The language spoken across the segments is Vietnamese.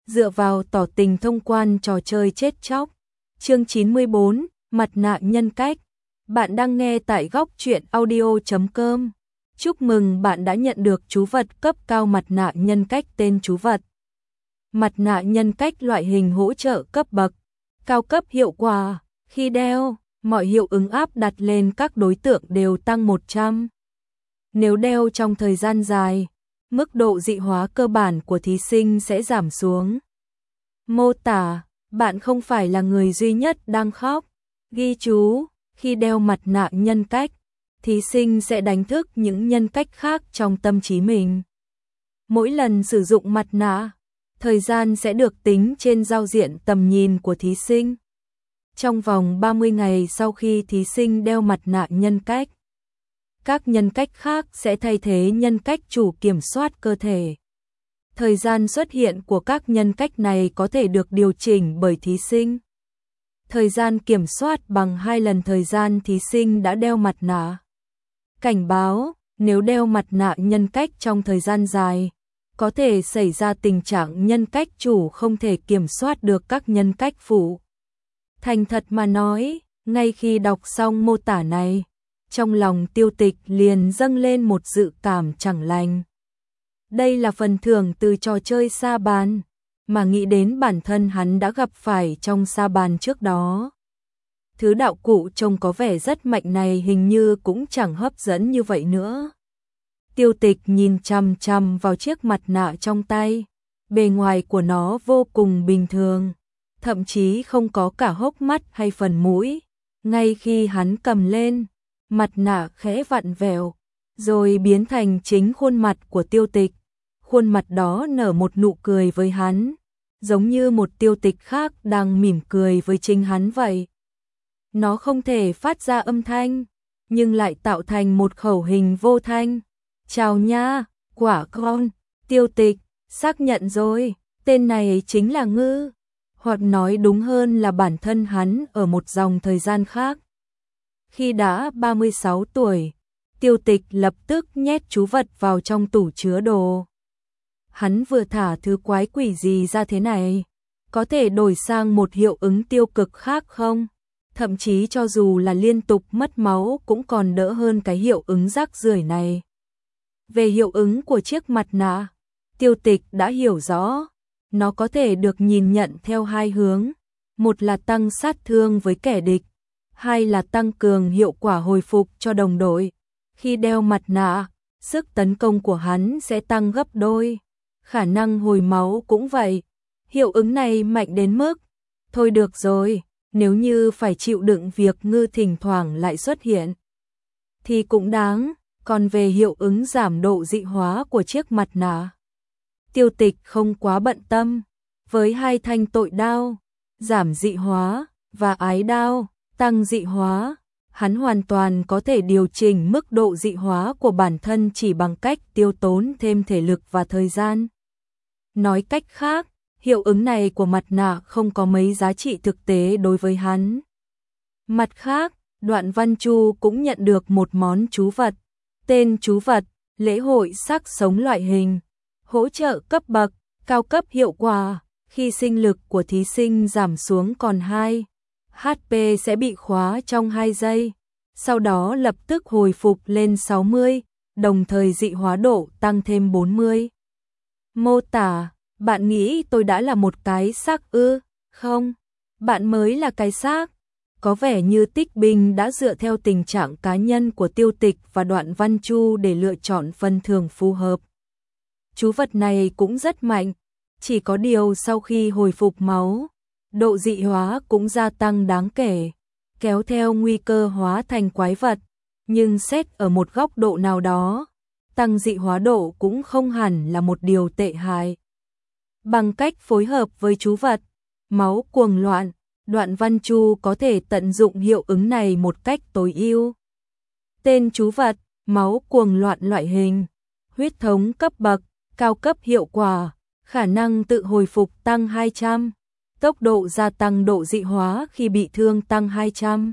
dựa vào tỏ tình thông quan trò chơi chết chóc. Chương 94, mặt nạ nhân cách. Bạn đang nghe tại góc truyện audio.com. Chúc mừng bạn đã nhận được chú vật cấp cao mặt nạ nhân cách tên chú vật. Mặt nạ nhân cách loại hình hỗ trợ cấp bậc, cao cấp hiệu quả, khi đeo, mọi hiệu ứng áp đặt lên các đối tượng đều tăng 100. Nếu đeo trong thời gian dài, mức độ dị hóa cơ bản của thí sinh sẽ giảm xuống. Mô tả, bạn không phải là người duy nhất đang khóc. Ghi chú, khi đeo mặt nạ nhân cách, thí sinh sẽ đánh thức những nhân cách khác trong tâm trí mình. Mỗi lần sử dụng mặt nạ, thời gian sẽ được tính trên giao diện tầm nhìn của thí sinh. Trong vòng 30 ngày sau khi thí sinh đeo mặt nạ nhân cách, các nhân cách khác sẽ thay thế nhân cách chủ kiểm soát cơ thể. Thời gian xuất hiện của các nhân cách này có thể được điều chỉnh bởi thí sinh. Thời gian kiểm soát bằng 2 lần thời gian thí sinh đã đeo mặt nạ. Cảnh báo, nếu đeo mặt nạ nhân cách trong thời gian dài, có thể xảy ra tình trạng nhân cách chủ không thể kiểm soát được các nhân cách phụ. Thành thật mà nói, ngay khi đọc xong mô tả này, trong lòng Tiêu Tịch liền dâng lên một dự cảm chẳng lành. Đây là phần thưởng từ trò chơi sa bàn, mà nghĩ đến bản thân hắn đã gặp phải trong sa bàn trước đó. Thứ đạo cụ trông có vẻ rất mạnh này hình như cũng chẳng hấp dẫn như vậy nữa. Tiêu Tịch nhìn chằm chằm vào chiếc mặt nạ trong tay, bề ngoài của nó vô cùng bình thường, thậm chí không có cả hốc mắt hay phần mũi. Ngay khi hắn cầm lên, mặt nạ khẽ vặn vẹo, rồi biến thành chính khuôn mặt của Tiêu Tịch. Khuôn mặt đó nở một nụ cười với hắn, giống như một Tiêu Tịch khác đang mỉm cười với chính hắn vậy. Nó không thể phát ra âm thanh, nhưng lại tạo thành một khẩu hình vô thanh. Chào nha, quả con, Tiêu Tịch, xác nhận rồi, tên này chính là Ngư. Hoặc nói đúng hơn là bản thân hắn ở một dòng thời gian khác. Khi đã 36 tuổi, Tiêu Tịch lập tức nhét chú vật vào trong tủ chứa đồ. Hắn vừa thả thứ quái quỷ gì ra thế này? Có thể đổi sang một hiệu ứng tiêu cực khác không? Thậm chí cho dù là liên tục mất máu cũng còn đỡ hơn cái hiệu ứng rác rưởi này. Về hiệu ứng của chiếc mặt nạ, Tiêu Tịch đã hiểu rõ. Nó có thể được nhìn nhận theo hai hướng. Một là tăng sát thương với kẻ địch. Hai là tăng cường hiệu quả hồi phục cho đồng đội. Khi đeo mặt nạ, sức tấn công của hắn sẽ tăng gấp đôi. Khả năng hồi máu cũng vậy. Hiệu ứng này mạnh đến mức, thôi được rồi, nếu như phải chịu đựng việc Ngư thỉnh thoảng lại xuất hiện, thì cũng đáng. Còn về hiệu ứng giảm độ dị hóa của chiếc mặt nạ, Tiêu Tịch không quá bận tâm. Với hai thanh tội đao, giảm dị hóa, và ái đao, tăng dị hóa, hắn hoàn toàn có thể điều chỉnh mức độ dị hóa của bản thân chỉ bằng cách tiêu tốn thêm thể lực và thời gian. Nói cách khác, hiệu ứng này của mặt nạ không có mấy giá trị thực tế đối với hắn. Mặt khác, Đoạn Văn Chu cũng nhận được một món chú vật. Tên chú vật, lễ hội xác sống loại hình. Hỗ trợ cấp bậc, cao cấp hiệu quả. Khi sinh lực của thí sinh giảm xuống còn 2, HP sẽ bị khóa trong 2 giây. Sau đó lập tức hồi phục lên 60, đồng thời dị hóa độ tăng thêm 40. Mô tả, bạn nghĩ tôi đã là một cái xác ư? Không, bạn mới là cái xác. Có vẻ như Tích Binh đã dựa theo tình trạng cá nhân của Tiêu Tịch và Đoạn Văn Chu để lựa chọn phần thưởng phù hợp. Chú vật này cũng rất mạnh, chỉ có điều sau khi hồi phục máu, độ dị hóa cũng gia tăng đáng kể, kéo theo nguy cơ hóa thành quái vật. Nhưng xét ở một góc độ nào đó, tăng dị hóa độ cũng không hẳn là một điều tệ hại. Bằng cách phối hợp với chú vật, máu cuồng loạn, Đoạn Văn Chu có thể tận dụng hiệu ứng này một cách tối ưu. Tên chú vật, máu cuồng loạn loại hình, huyết thống cấp bậc, cao cấp hiệu quả, khả năng tự hồi phục tăng 200, tốc độ gia tăng độ dị hóa khi bị thương tăng 200.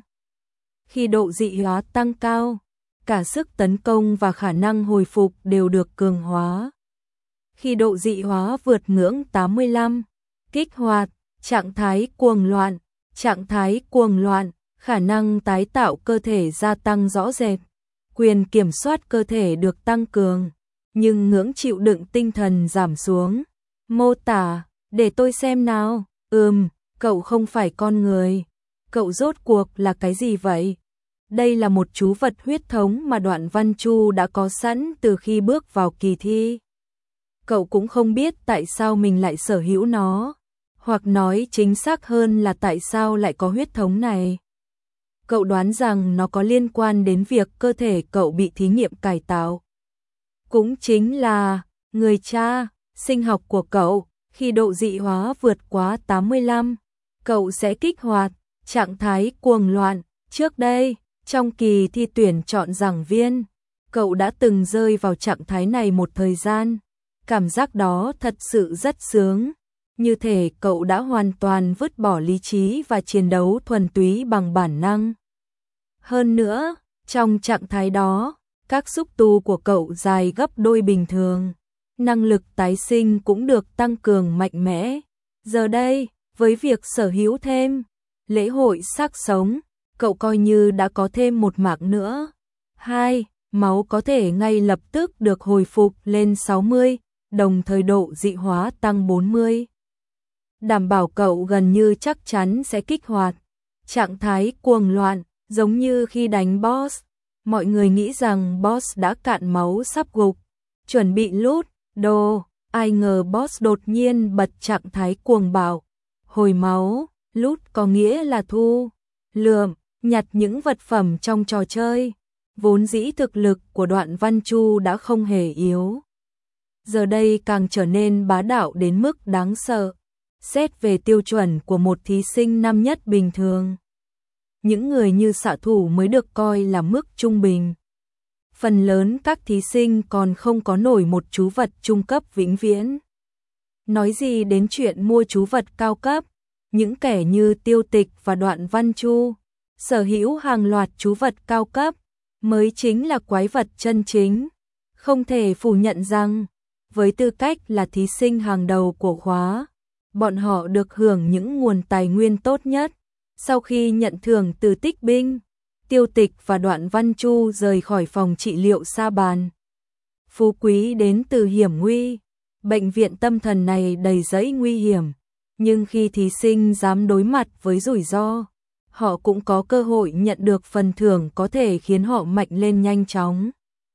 Khi độ dị hóa tăng cao, cả sức tấn công và khả năng hồi phục đều được cường hóa. Khi độ dị hóa vượt ngưỡng 85, Kích hoạt, trạng thái cuồng loạn, trạng thái cuồng loạn, khả năng tái tạo cơ thể gia tăng rõ rệt, quyền kiểm soát cơ thể được tăng cường, nhưng ngưỡng chịu đựng tinh thần giảm xuống. Mô tả, để tôi xem nào, cậu không phải con người, cậu rốt cuộc là cái gì vậy? Đây là một chú vật huyết thống mà Đoạn Văn Chu đã có sẵn từ khi bước vào kỳ thi. Cậu cũng không biết tại sao mình lại sở hữu nó, hoặc nói chính xác hơn là tại sao lại có huyết thống này. Cậu đoán rằng nó có liên quan đến việc cơ thể cậu bị thí nghiệm cải tạo. Cũng chính là, người cha, sinh học của cậu, khi độ dị hóa vượt quá 85, cậu sẽ kích hoạt trạng thái cuồng loạn. Trước đây, trong kỳ thi tuyển chọn giảng viên, cậu đã từng rơi vào trạng thái này một thời gian. Cảm giác đó thật sự rất sướng, như thể cậu đã hoàn toàn vứt bỏ lý trí và chiến đấu thuần túy bằng bản năng. Hơn nữa, trong trạng thái đó, các xúc tu của cậu dài gấp đôi bình thường, năng lực tái sinh cũng được tăng cường mạnh mẽ. Giờ đây, với việc sở hữu thêm lễ hội xác sống, cậu coi như đã có thêm một mạng nữa. 2. Máu có thể ngay lập tức được hồi phục lên 60, đồng thời độ dị hóa tăng 40. Đảm bảo cậu gần như chắc chắn sẽ kích hoạt trạng thái cuồng loạn, giống như khi đánh boss. Mọi người nghĩ rằng boss đã cạn máu sắp gục, chuẩn bị lút đồ, ai ngờ boss đột nhiên bật trạng thái cuồng bạo, hồi máu. Lút có nghĩa là thu lượm, nhặt những vật phẩm trong trò chơi. Vốn dĩ thực lực của Đoạn Văn Chu đã không hề yếu, giờ đây càng trở nên bá đạo đến mức đáng sợ. Xét về tiêu chuẩn của một thí sinh năm nhất bình thường, những người như xạ thủ mới được coi là mức trung bình. Phần lớn các thí sinh còn không có nổi một chú vật trung cấp vĩnh viễn. Nói gì đến chuyện mua chú vật cao cấp, những kẻ như Tiêu Tịch và Đoạn Văn Chu sở hữu hàng loạt chú vật cao cấp mới chính là quái vật chân chính. Không thể phủ nhận rằng, với tư cách là thí sinh hàng đầu của khóa, bọn họ được hưởng những nguồn tài nguyên tốt nhất. Sau khi nhận thưởng từ Tích Binh, Tiêu Tịch và Đoạn Văn Chu rời khỏi phòng trị liệu sa bàn. Phú quý đến từ hiểm nguy, bệnh viện tâm thần này đầy rẫy nguy hiểm, nhưng khi thí sinh dám đối mặt với rủi ro, họ cũng có cơ hội nhận được phần thưởng có thể khiến họ mạnh lên nhanh chóng.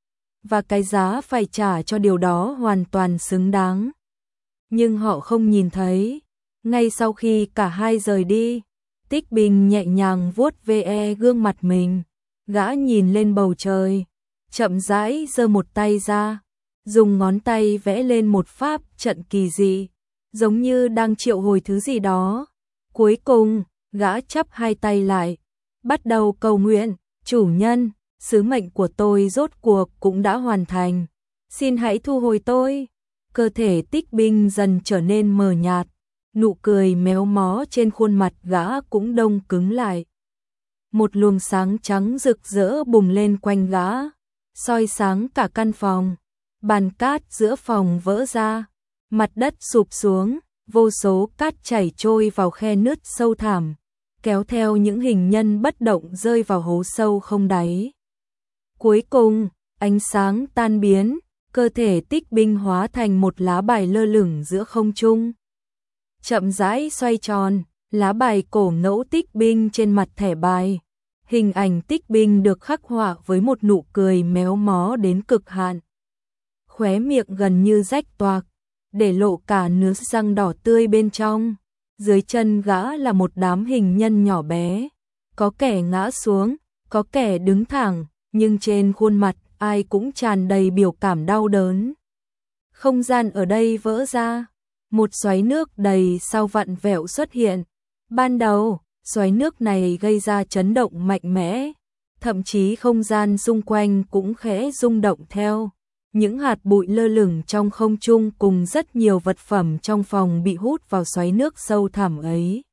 Và cái giá phải trả cho điều đó hoàn toàn xứng đáng. Nhưng họ không nhìn thấy. Ngay sau khi cả hai rời đi, Tích Bình nhẹ nhàng vuốt ve gương mặt mình. Gã nhìn lên bầu trời, chậm rãi giơ một tay ra, dùng ngón tay vẽ lên một pháp trận kỳ dị, giống như đang triệu hồi thứ gì đó. Cuối cùng, gã chắp hai tay lại, bắt đầu cầu nguyện. Chủ nhân, sứ mệnh của tôi rốt cuộc cũng đã hoàn thành. Xin hãy thu hồi tôi. Cơ thể Tích Binh dần trở nên mờ nhạt, nụ cười méo mó trên khuôn mặt gã cũng đông cứng lại. Một luồng sáng trắng rực rỡ bùng lên quanh gã, soi sáng cả căn phòng. Bàn cát giữa phòng vỡ ra, mặt đất sụp xuống, vô số cát chảy trôi vào khe nứt sâu thẳm, kéo theo những hình nhân bất động rơi vào hố sâu không đáy. Cuối cùng, ánh sáng tan biến, cơ thể Tích Binh hóa thành một lá bài lơ lửng giữa không trung. Chậm rãi xoay tròn, lá bài cổ ngẫu Tích Binh trên mặt thẻ bài. Hình ảnh Tích Binh được khắc họa với một nụ cười méo mó đến cực hạn. Khóe miệng gần như rách toạc, để lộ cả nướu răng đỏ tươi bên trong. Dưới chân gã là một đám hình nhân nhỏ bé, có kẻ ngã xuống, có kẻ đứng thẳng, nhưng trên khuôn mặt ai cũng tràn đầy biểu cảm đau đớn. Không gian ở đây vỡ ra, một xoáy nước đầy sao vặn vẹo xuất hiện. Ban đầu, xoáy nước này gây ra chấn động mạnh mẽ, thậm chí không gian xung quanh cũng khẽ rung động theo. Những hạt bụi lơ lửng trong không trung cùng rất nhiều vật phẩm trong phòng bị hút vào xoáy nước sâu thẳm ấy,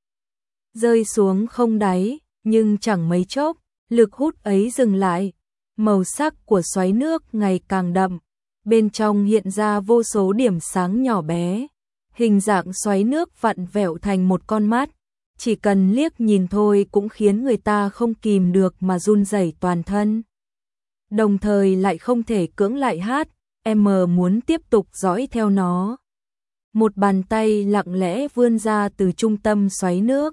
rơi xuống không đáy, nhưng chẳng mấy chốc, lực hút ấy dừng lại. Màu sắc của xoáy nước ngày càng đậm, bên trong hiện ra vô số điểm sáng nhỏ bé, hình dạng xoáy nước vặn vẹo thành một con mắt, chỉ cần liếc nhìn thôi cũng khiến người ta không kìm được mà run rẩy toàn thân. Đồng thời lại không thể cưỡng lại hát, em muốn tiếp tục dõi theo nó. Một bàn tay lặng lẽ vươn ra từ trung tâm xoáy nước.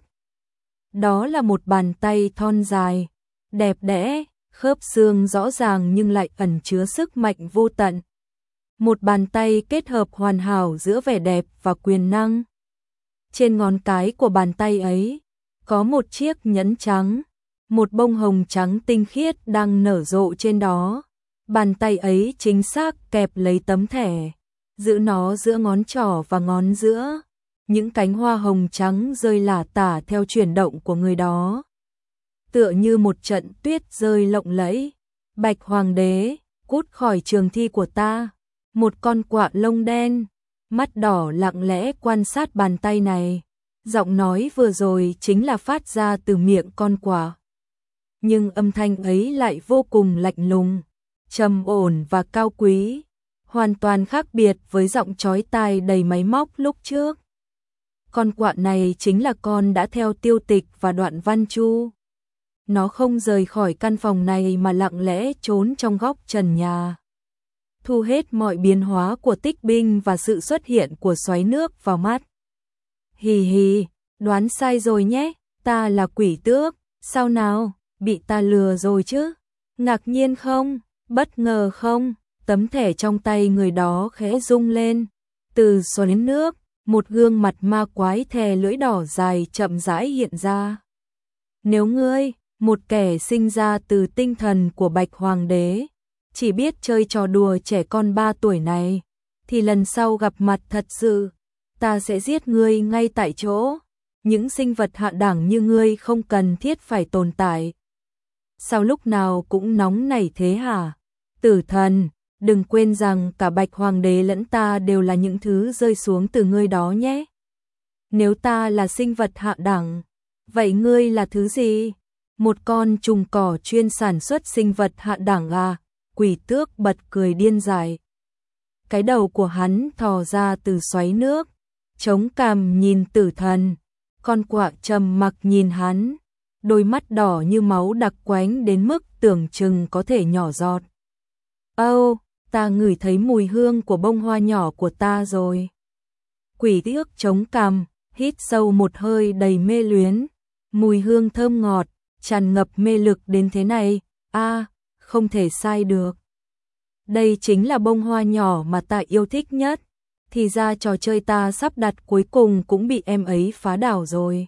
Đó là một bàn tay thon dài, đẹp đẽ, khớp xương rõ ràng nhưng lại ẩn chứa sức mạnh vô tận. Một bàn tay kết hợp hoàn hảo giữa vẻ đẹp và quyền năng. Trên ngón cái của bàn tay ấy, có một chiếc nhẫn trắng, một bông hồng trắng tinh khiết đang nở rộ trên đó. Bàn tay ấy chính xác kẹp lấy tấm thẻ, giữ nó giữa ngón trỏ và ngón giữa. Những cánh hoa hồng trắng rơi lả tả theo chuyển động của người đó. Tựa như một trận tuyết rơi lộng lẫy. Bạch Hoàng đế, cút khỏi trường thi của ta. Một con quạ lông đen, mắt đỏ lặng lẽ quan sát bàn tay này. Giọng nói vừa rồi chính là phát ra từ miệng con quạ. Nhưng âm thanh ấy lại vô cùng lạnh lùng, trầm ổn và cao quý, hoàn toàn khác biệt với giọng chói tai đầy máy móc lúc trước. Con quạ này chính là con đã theo Tiêu Tịch và Đoạn Văn Chu. Nó không rời khỏi căn phòng này mà lặng lẽ trốn trong góc trần nhà, thu hết mọi biến hóa của Tích binh và sự xuất hiện của xoáy nước vào mắt. Hì hì, đoán sai rồi nhé, ta là quỷ tước, sao nào, bị ta lừa rồi chứ? Ngạc nhiên không? Bất ngờ không? Tấm thẻ trong tay người đó khẽ rung lên. Từ xoáy nước, một gương mặt ma quái thè lưỡi đỏ dài chậm rãi hiện ra. Nếu ngươi, một kẻ sinh ra từ tinh thần của Bạch Hoàng đế, chỉ biết chơi trò đùa trẻ con 3 tuổi này, thì lần sau gặp mặt thật sự, ta sẽ giết ngươi ngay tại chỗ. Những sinh vật hạ đẳng như ngươi không cần thiết phải tồn tại. Sao lúc nào cũng nóng nảy thế hả? Tử thần, đừng quên rằng cả Bạch Hoàng đế lẫn ta đều là những thứ rơi xuống từ ngươi đó nhé. Nếu ta là sinh vật hạ đẳng, vậy ngươi là thứ gì? Một con trùng cỏ chuyên sản xuất sinh vật hạ đẳng à? Quỷ tước bật cười điên dại. Cái đầu của hắn thò ra từ xoáy nước, chống cằm nhìn tử thần. Con quạ trầm mặc nhìn hắn, đôi mắt đỏ như máu đặc quánh đến mức tưởng chừng có thể nhỏ giọt. Âu, ta ngửi thấy mùi hương của bông hoa nhỏ của ta rồi. Quỷ tước chống cằm, hít sâu một hơi đầy mê luyến. Mùi hương thơm ngọt, tràn ngập mê lực đến thế này, không thể sai được. Đây chính là bông hoa nhỏ mà ta yêu thích nhất. Thì ra trò chơi ta sắp đặt cuối cùng cũng bị em ấy phá đảo rồi.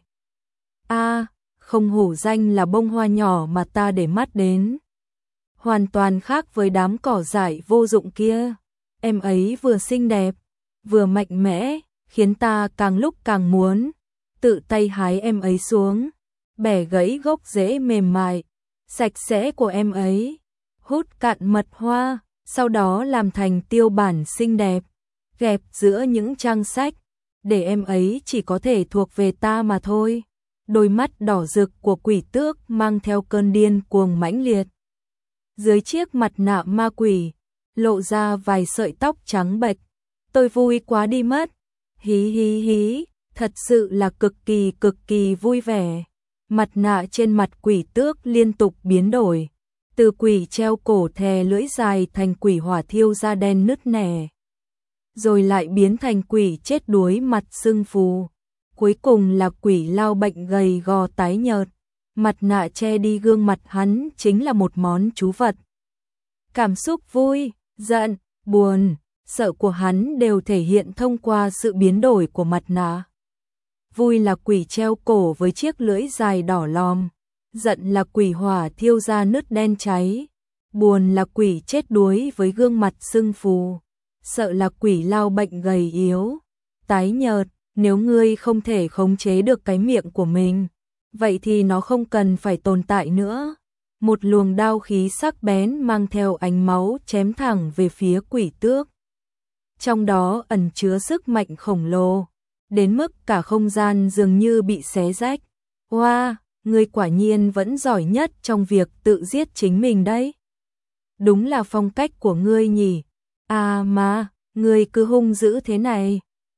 Không hổ danh là bông hoa nhỏ mà ta để mắt đến. Hoàn toàn khác với đám cỏ dại vô dụng kia. Em ấy vừa xinh đẹp, vừa mạnh mẽ, khiến ta càng lúc càng muốn tự tay hái em ấy xuống, bẻ gãy gốc rễ mềm mại, sạch sẽ của em ấy, hút cạn mật hoa, sau đó làm thành tiêu bản xinh đẹp, gẹp giữa những trang sách, để em ấy chỉ có thể thuộc về ta mà thôi. Đôi mắt đỏ rực của quỷ tước mang theo cơn điên cuồng mãnh liệt. Dưới chiếc mặt nạ ma quỷ, lộ ra vài sợi tóc trắng bệch. Tôi vui quá đi mất. Hí hí hí, thật sự là cực kỳ vui vẻ. Mặt nạ trên mặt quỷ tước liên tục biến đổi. Từ quỷ treo cổ thè lưỡi dài thành quỷ hỏa thiêu da đen nứt nẻ. Rồi lại biến thành quỷ chết đuối mặt sưng phù. Cuối cùng là quỷ lao bệnh gầy gò tái nhợt. Mặt nạ che đi gương mặt hắn chính là một món chú vật. Cảm xúc vui, giận, buồn, sợ của hắn đều thể hiện thông qua sự biến đổi của mặt nạ. Vui là quỷ treo cổ với chiếc lưỡi dài đỏ lòm. Giận là quỷ hỏa thiêu da nứt đen cháy. Buồn là quỷ chết đuối với gương mặt sưng phù. Sợ là quỷ lao bệnh gầy yếu, tái nhợt. Nếu ngươi không thể khống chế được cái miệng của mình, vậy thì nó không cần phải tồn tại nữa. Một luồng đao khí sắc bén mang theo ánh máu chém thẳng về phía quỷ tước. Trong đó ẩn chứa sức mạnh khổng lồ, đến mức cả không gian dường như bị xé rách. Wow, ngươi quả nhiên vẫn giỏi nhất trong việc tự giết chính mình đấy. Đúng là phong cách của ngươi nhỉ. Mà, ngươi cứ hung dữ thế này.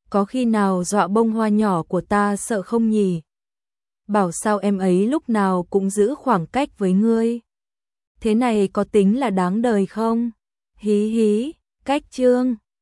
có khi nào dọa bông hoa nhỏ của ta sợ không nhỉ? Bảo sao em ấy lúc nào cũng giữ khoảng cách với ngươi. Thế này có tính là đáng đời không? Hí hí, cách chương.